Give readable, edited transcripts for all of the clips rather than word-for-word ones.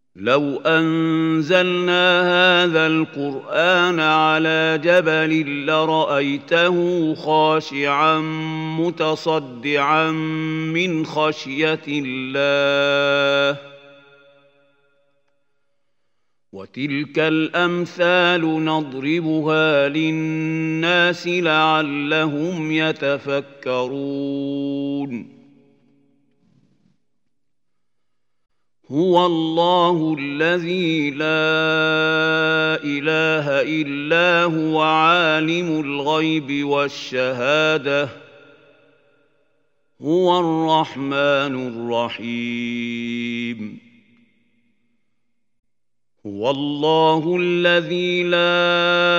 لو أنزلنا هذا القرآن على جبل لرأيته خاشعا متصدعا من خشية الله وتلك الأمثال نضربها للناس لعلهم يتفكرون هو الله الذي لا إله إلا هو عالم الغيب والشهادة هو الرحمن الرحيم هو الله الذي لا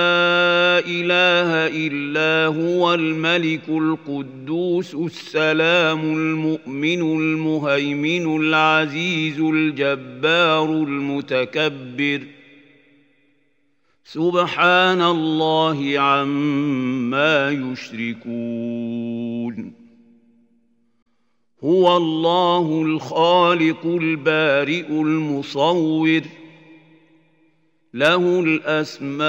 إله إلا هو الملك القدوس السلام المؤمن المهيمن العزيز الجبار المتكبر سبحان الله عما يشركون هو الله الخالق البارئ المصور له الأسماء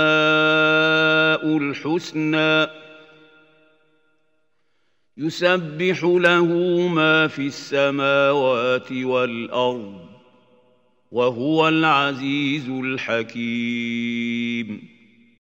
الحسنى يسبح له ما في السماوات والأرض وهو العزيز الحكيم